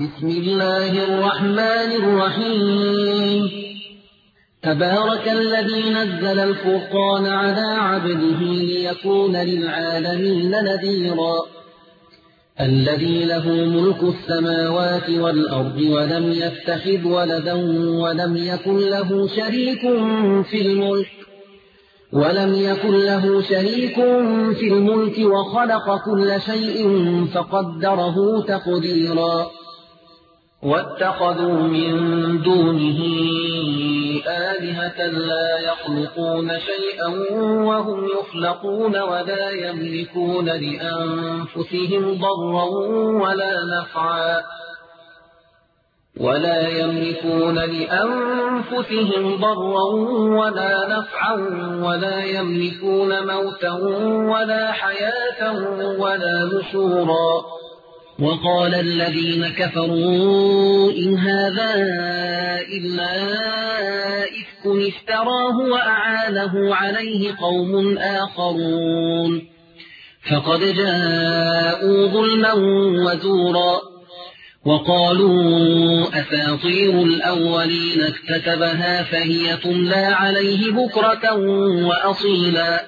بسم الله الرحمن الرحيم. تبارك الذي نزل الفرقان على عبده ليكون للعالمين نذيرا. الذي له ملك السماوات والأرض ولم يتخذ ولدا ولم يكن له شريك في الملك وخلق كل شيء فقدره تقديرا. واتخذوا من دونه آلهة لا يخلقون شيئا وهم يخلقون ولا يملكون لأنفسهم ضرا ولا نفعا ولا يملكون موتا ولا حياة ولا نشورا. وقال الذين كفروا إن هذا إلا إفك افتراه وأعانه عليه قوم آخرون فقد جاءوا ظلما وزورا. وقالوا أساطير الأولين اكتتبها فهي تملى عليه بكرة وأصيلا.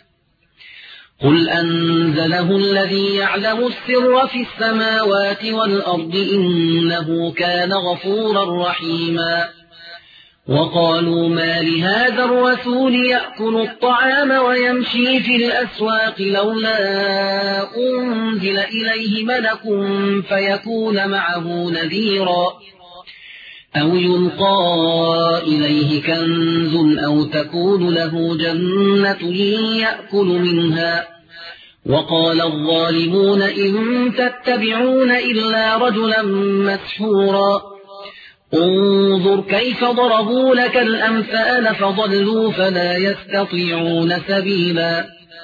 قل أنزله الذي يعلم السر في السماوات والأرض إنه كان غفورا رحيما. وقالوا ما لهذا الرسول يأكل الطعام ويمشي في الأسواق لولا أنزل إليه ملك فيكون معه نذيرا أو يلقى إليه كنز أو تكون له جنة يأكل منها. وقال الظالمون إن تتبعون إلا رجلا مسحورا. انظر كيف ضربوا لك الأمثال فضلوا فلا يستطيعون سبيلا.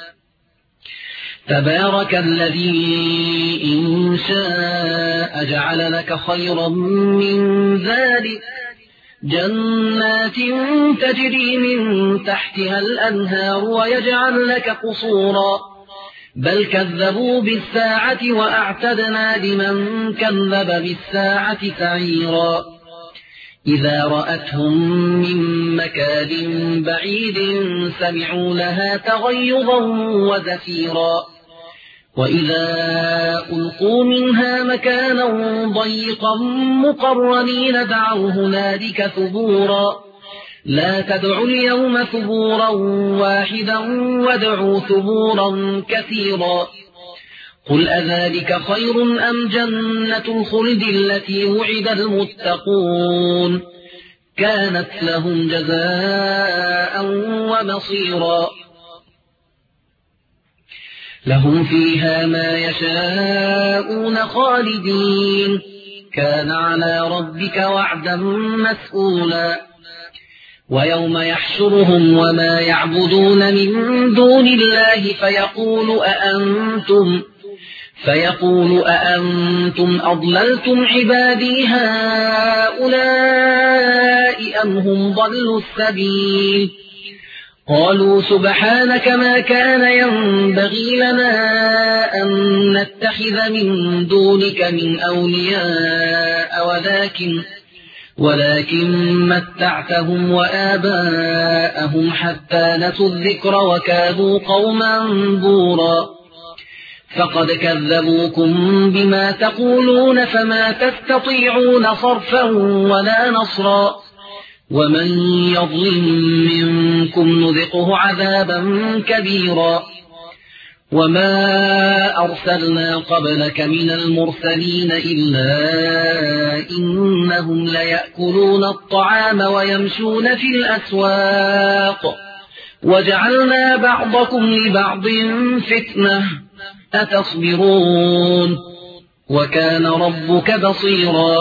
تبارك الذي إن شاء جعل لك خيرا من ذلك جنات تجري من تحتها الأنهار ويجعل لك قصورا. بل كذبوا بالساعة وأعتدنا لمن كذب بالساعة سعيرا. إذا رأتهم من مكان بعيد سمعوا لها تغيظا وزفيرا. وإذا ألقوا منها مكانا ضيقا مقرنين دعوا هنالك ثبورا. لا تدعوا اليوم ثبورا واحدا وادعوا ثبورا كثيرا. قل أذلك خير أم جنة الخلد التي وعد المتقون كانت لهم جزاء ومصيرا. لهم فيها ما يشاءون خالدين كان على ربك وعدا مسئولا. ويوم يحشرهم وما يعبدون من دون الله فيقول أأنتم أضللتم عبادي هؤلاء أم هم ضلوا السبيل. قالوا سبحانك ما كان ينبغي لنا أن نتخذ من دونك من أولياء ولكن متعتهم وآباءهم حتى نسوا الذكر وكانوا قوما بورا. فقد كذبوكم بما تقولون فما تستطيعون صرفا ولا نصرا. ومن يظلم منكم نذقه عذابا كبيرا. وما أرسلنا قبلك من المرسلين إلا إنهم ليأكلون الطعام ويمشون في الأسواق وجعلنا بعضكم لبعض فتنة أتصبرون وكان ربك بصيرا.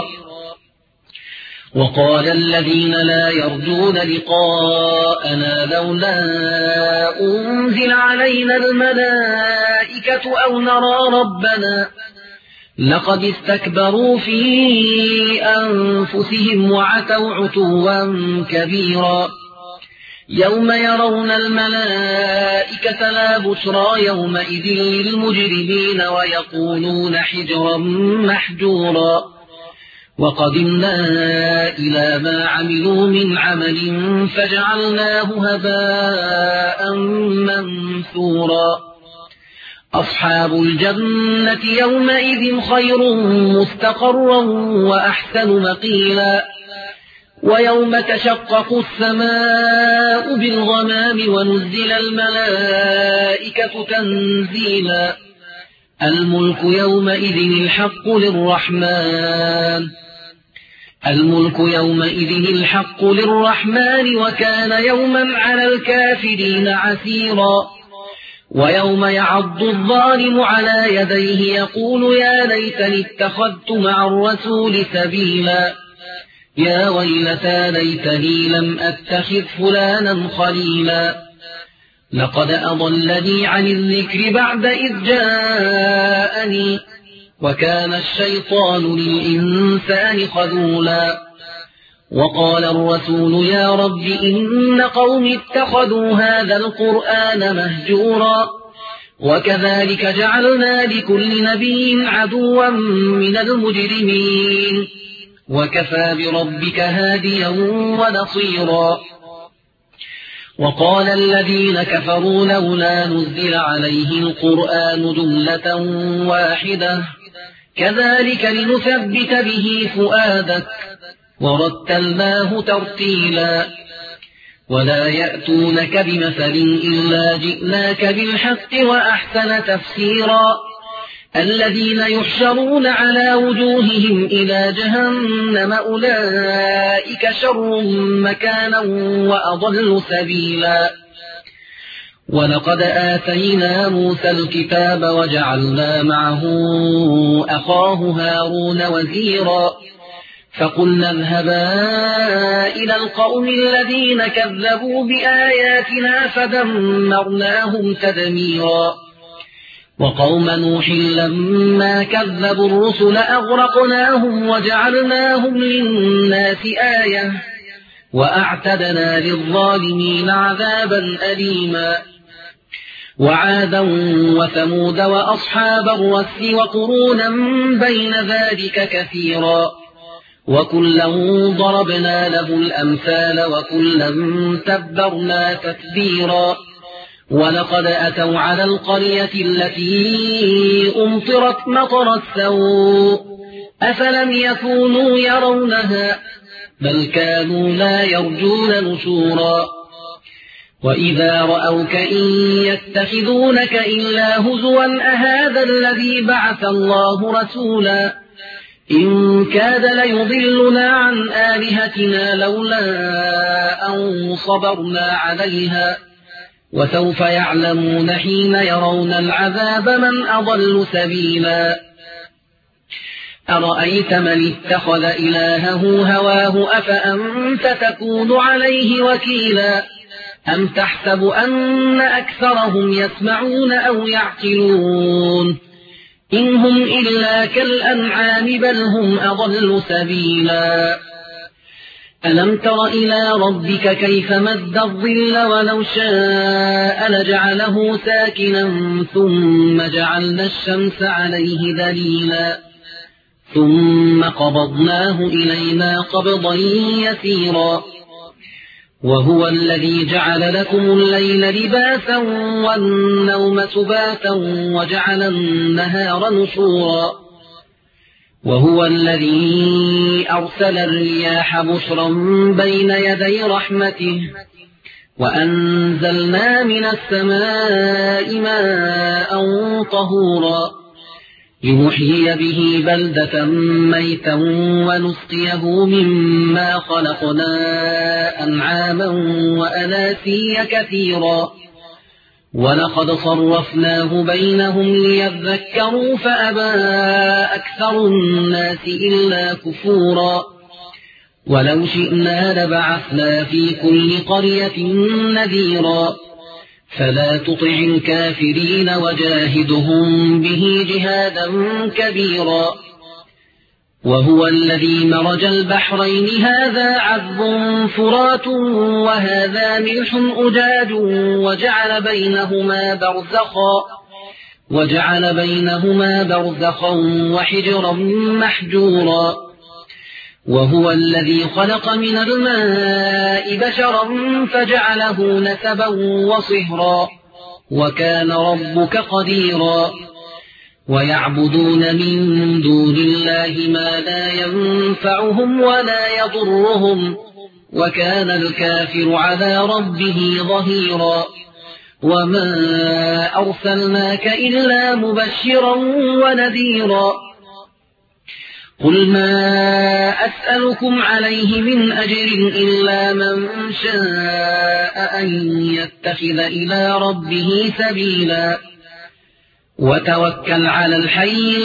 وقال الذين لا يرجون لقاءنا لولا أنزل علينا الملائكة أو نرى ربنا لقد استكبروا في أنفسهم وعتوا عتوا كبيرا. يوم يرون الملائكة لا بشرى يومئذ للمجرمين ويقولون حجرا محجورا. وقدمنا إلى ما عملوا من عمل فجعلناه هباء منثورا أصحاب الجنة يومئذ خير مستقرا وأحسن مقيلا ويوم تشقق السماء بالغمام ونزل الملائكة تنزيلا الملك يومئذ الحق للرحمن وكان يوما على الكافرين عسيرا ويوم يعض الظالم على يديه يقول يا ليتني اتخذت مع الرسول سبيلا يا ويلتى ليتني لم أتخذ فلانا خليلا لقد أضلني عن الذكر بعد إذ جاءني وكان الشيطان للإنسان خذولا وقال الرسول يا رب إن قوم اتخذوا هذا القرآن مهجورا وكذلك جعلنا لكل نبي عدوا من المجرمين وكفى بربك هاديا ونصيرا وقال الذين كفروا لولا نزل عليه القرآن جملة واحدة كذلك لنثبت به فؤادك ورتلناه ترتيلا ولا يأتونك بمثل إلا جئناك بالحق وأحسن تفسيرا الذين يحشرون على وجوههم إلى جهنم أولئك شر مكانا وأضل سبيلا ولقد آتينا موسى الكتاب وجعلنا معه أخاه هارون وزيرا فقلنا اذهبا إلى القوم الذين كذبوا بآياتنا فدمرناهم تدميرا وقوم نوح لما كذبوا الرسل أغرقناهم وجعلناهم للناس آية وأعتدنا للظالمين عذابا أليما وعادا وثمود وأصحاب الرس وقرونا بين ذلك كثيرا وكلا ضربنا له الأمثال وكلا تبرنا تتبيرا ولقد أتوا على القرية التي أمطرت مطر السوء أفلم يكونوا يرونها بل كانوا لا يرجون نشورا وإذا رأوك إن يتخذونك إلا هزوا أهذا الذي بعث الله رسولا إن كاد ليضلنا عن آلهتنا لولا أن صبرنا عليها وسوف يعلمون حين يرون العذاب من أضل سبيلا أرأيت من اتخذ إلهه هواه أفأنت تكون عليه وكيلا أم تحسب أن أكثرهم يسمعون أو يعقلون إن هم إلا كالأنعام بل هم أضل سبيلا ألم تر إلى ربك كيف مد الظل ولو شاء لجعله ساكنا ثم جعلنا الشمس عليه دليلا ثم قبضناه إلينا قبضا يسيرا وهو الذي جعل لكم الليل لباسا والنوم سباتا وجعل النهار نشورا وهو الذي أرسل الرياح بشرا بين يدي رحمته وأنزلنا من السماء ماء طهورا لنحيي به بلدة ميتا ونسقيه مما خلقنا أنعاما وأناسيا كثيرا ولقد صرفناه بينهم ليذكروا فأبى أكثر الناس إلا كفورا ولو شئنا لبعثنا في كل قرية نذيرا فلا تطع الكافرين وجاهدهم به جهادا كبيرا وهو الذي مرج البحرين هذا عذب فرات وهذا ملح أجاج وجعل بينهما برزخا وحجرا محجورا وهو الذي خلق من الماء بشرا فجعله نسبا وصهرا وكان ربك قديرا ويعبدون من دون الله ما لا ينفعهم ولا يضرهم وكان الكافر على ربه ظهيرا وما أرسلناك إلا مبشرا ونذيرا قل ما أسألكم عليه من أجر إلا من شاء أن يتخذ إلى ربه سبيلا وتوكل على الحي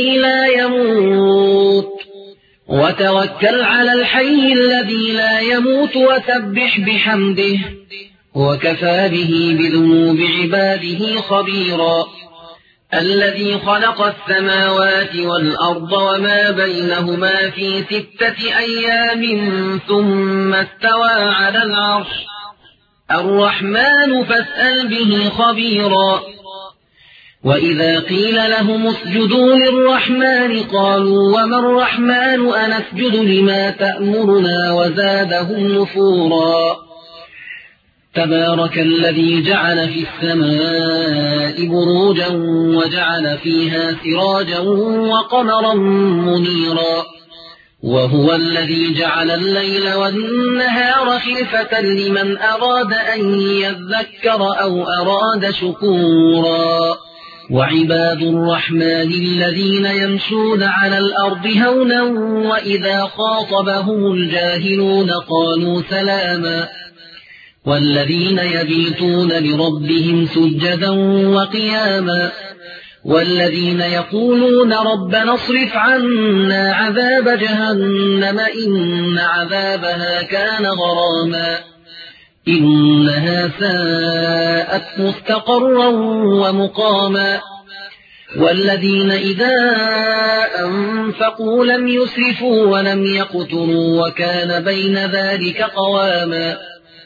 الذي لا يموت وسبح بحمده وكفى به بذنوب عباده خبيرا الذي خلق السماوات والأرض وما بينهما في 6 أيام ثم استوى على العرش الرحمن فاسأل به خبيرا وإذا قيل لهم اسجدوا للرحمن قالوا وما الرحمن أنسجد لما تأمرنا وزادهم نفورا تبارك الذي جعل في السماء بروجا وجعل فيها سراجا وقمرا منيرا وهو الذي جعل الليل والنهار خلفة لمن أراد أن يذكر أو أراد شكورا وعباد الرحمن الذين يمشون على الأرض هونا وإذا خاطبهم الجاهلون قالوا سلاما والذين يبيتون لربهم سجدا وقياما والذين يقولون ربنا اصرف عنا عذاب جهنم إن عذابها كان غراما إنها ساءت مستقرا ومقاما والذين إذا أنفقوا لم يسرفوا ولم يقتروا وكان بين ذلك قواما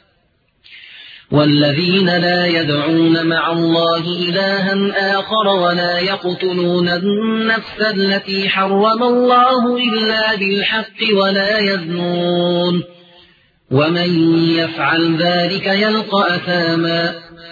والذين لا يدعون مع الله إلها آخر ولا يقتلون النفس التي حرم الله إلا بالحق ولا يزنون ومن يفعل ذلك يلقى أثاما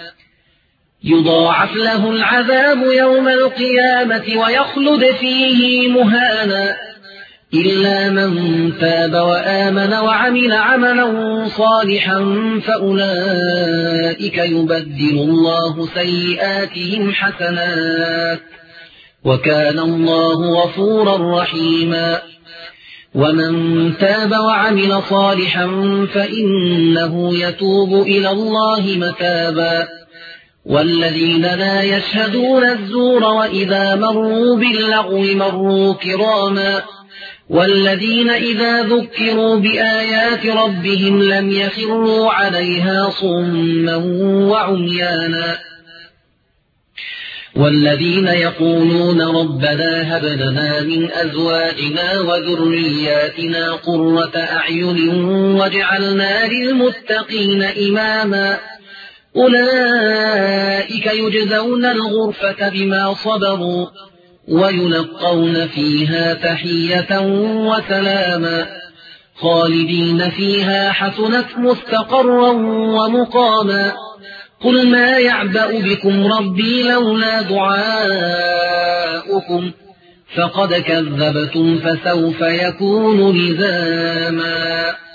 يضاعف له العذاب يوم القيامة ويخلد فيه مهانا إلا من تاب وآمن وعمل عملا صالحا فأولئك يبدل الله سيئاتهم حسنات وكان الله غفورا رحيما ومن تاب وعمل صالحا فإنه يتوب إلى الله متابا والذين لا يشهدون الزور وإذا مروا باللغو مروا كراما والذين إذا ذكروا بآيات ربهم لم يخروا عليها صما وعميانا والذين يقولون ربنا هب لنا من أزواجنا وذرياتنا قرة أعين واجعلنا للمتقين إماما أولئك يجزون الغرفة بما صبروا ويلقون فيها تحية وسلاما خالدين فيها حسنت مستقرا ومقاما قل ما يعبأ بكم ربي لولا دعاؤكم فقد كذبتم فسوف يكون لزاما